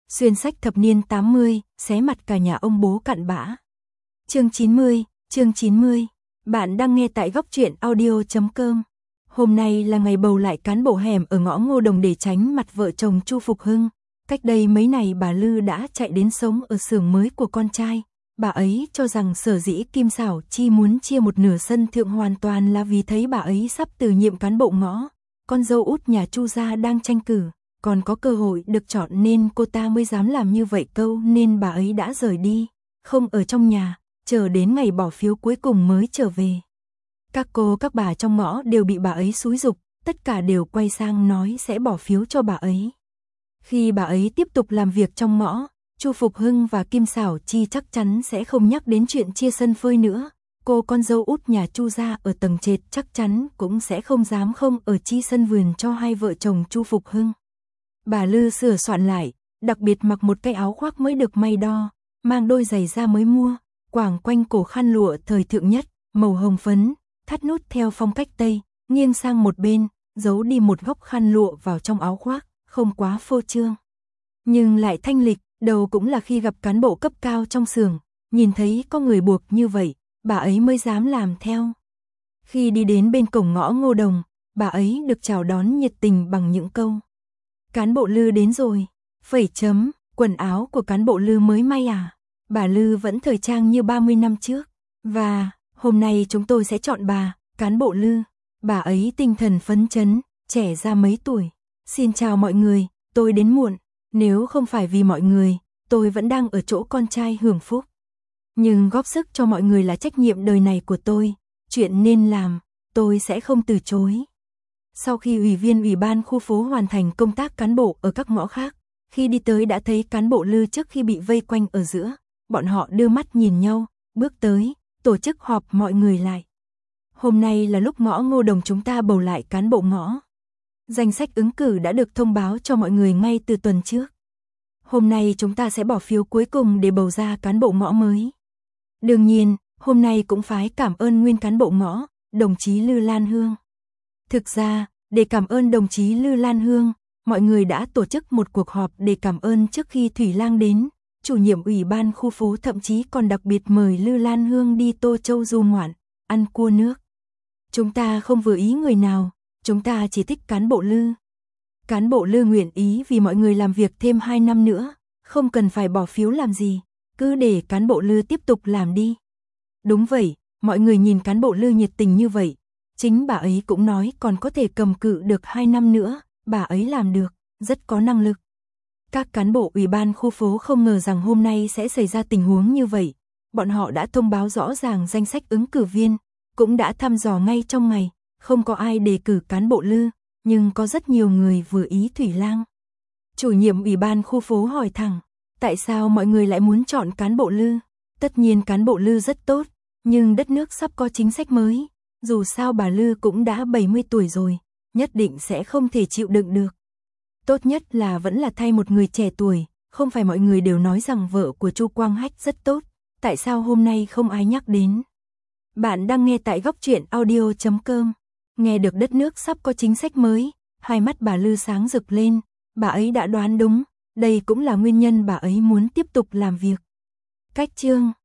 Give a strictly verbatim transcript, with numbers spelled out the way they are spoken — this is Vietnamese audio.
Xuyên sách thập niên tám mươi, xé mặt cả nhà ông bố cặn bã. Chương chín mươi, chương chín mươi. Bạn đang nghe tại góc truyện audio chấm com. Hôm nay là ngày bầu lại cán bộ hẻm ở ngõ Ngô Đồng để tránh mặt vợ chồng Chu Phục Hưng. Cách đây mấy ngày bà Lư đã chạy đến sống ở xưởng mới của con trai. Bà ấy cho rằng sở dĩ Kim Xảo Chi muốn chia một nửa sân thượng hoàn toàn là vì thấy bà ấy sắp từ nhiệm cán bộ ngõ. Con dâu út nhà Chu gia đang tranh cử, còn có cơ hội được chọn nên cô ta mới dám làm như vậy câu nên bà ấy đã rời đi, không ở trong nhà, chờ đến ngày bỏ phiếu cuối cùng mới trở về. Các cô các bà trong ngõ đều bị bà ấy xúi giục, tất cả đều quay sang nói sẽ bỏ phiếu cho bà ấy. Khi bà ấy tiếp tục làm việc trong ngõ, Chu Phục Hưng và Kim Xảo Chi chắc chắn sẽ không nhắc đến chuyện chia sân phơi nữa. Cô con dâu út nhà Chu gia ở tầng trệt chắc chắn cũng sẽ không dám không ở chi sân vườn cho hai vợ chồng Chu Phục Hưng. Bà Lư sửa soạn lại, đặc biệt mặc một cái áo khoác mới được may đo, mang đôi giày da mới mua, quàng quanh cổ khăn lụa thời thượng nhất, màu hồng phấn, thắt nút theo phong cách Tây, nghiêng sang một bên, giấu đi một góc khăn lụa vào trong áo khoác, không quá phô trương. Nhưng lại thanh lịch, đầu cũng là khi gặp cán bộ cấp cao trong xưởng, nhìn thấy có người buộc như vậy, bà ấy mới dám làm theo. Khi đi đến bên cổng ngõ Ngô Đồng, bà ấy được chào đón nhiệt tình bằng những câu. Cán bộ Lư đến rồi, phẩy chấm, quần áo của cán bộ Lư mới may à? Bà Lư vẫn thời trang như ba mươi năm trước. Và, hôm nay chúng tôi sẽ chọn bà, cán bộ Lư. Bà ấy tinh thần phấn chấn, trẻ ra mấy tuổi. Xin chào mọi người, tôi đến muộn. Nếu không phải vì mọi người, tôi vẫn đang ở chỗ con trai hưởng phúc. Nhưng góp sức cho mọi người là trách nhiệm đời này của tôi. Chuyện nên làm, tôi sẽ không từ chối. Sau khi ủy viên ủy ban khu phố hoàn thành công tác cán bộ ở các ngõ khác, khi đi tới đã thấy cán bộ Lư trước khi bị vây quanh ở giữa, bọn họ đưa mắt nhìn nhau, bước tới, tổ chức họp mọi người lại. Hôm nay là lúc ngõ Ngô Đồng chúng ta bầu lại cán bộ ngõ. Danh sách ứng cử đã được thông báo cho mọi người ngay từ tuần trước. Hôm nay chúng ta sẽ bỏ phiếu cuối cùng để bầu ra cán bộ ngõ mới. Đương nhiên, hôm nay cũng phải cảm ơn nguyên cán bộ ngõ, đồng chí Lư Lan Hương. Thực ra, để cảm ơn đồng chí Lư Lan Hương, mọi người đã tổ chức một cuộc họp để cảm ơn trước khi Thủy Lang đến. Chủ nhiệm ủy ban khu phố thậm chí còn đặc biệt mời Lư Lan Hương đi Tô Châu du ngoạn, ăn cua nước. Chúng ta không vừa ý người nào, chúng ta chỉ thích cán bộ Lư. Cán bộ Lư nguyện ý vì mọi người làm việc thêm hai năm nữa, không cần phải bỏ phiếu làm gì, cứ để cán bộ Lư tiếp tục làm đi. Đúng vậy, mọi người nhìn cán bộ Lư nhiệt tình như vậy. Chính bà ấy cũng nói còn có thể cầm cự được hai năm nữa, bà ấy làm được, rất có năng lực. Các cán bộ ủy ban khu phố không ngờ rằng hôm nay sẽ xảy ra tình huống như vậy. Bọn họ đã thông báo rõ ràng danh sách ứng cử viên, cũng đã thăm dò ngay trong ngày, không có ai đề cử cán bộ Lư, nhưng có rất nhiều người vừa ý Thủy Lang. Chủ nhiệm ủy ban khu phố hỏi thẳng, tại sao mọi người lại muốn chọn cán bộ Lư? Tất nhiên cán bộ Lư rất tốt, nhưng đất nước sắp có chính sách mới. Dù sao bà Lư cũng đã bảy mươi tuổi rồi, nhất định sẽ không thể chịu đựng được. Tốt nhất là vẫn là thay một người trẻ tuổi, không phải mọi người đều nói rằng vợ của Chu Quang Hách rất tốt, tại sao hôm nay không ai nhắc đến. Bạn đang nghe tại góc truyện audio chấm com, nghe được đất nước sắp có chính sách mới, hai mắt bà Lư sáng rực lên, bà ấy đã đoán đúng, đây cũng là nguyên nhân bà ấy muốn tiếp tục làm việc. Cách chương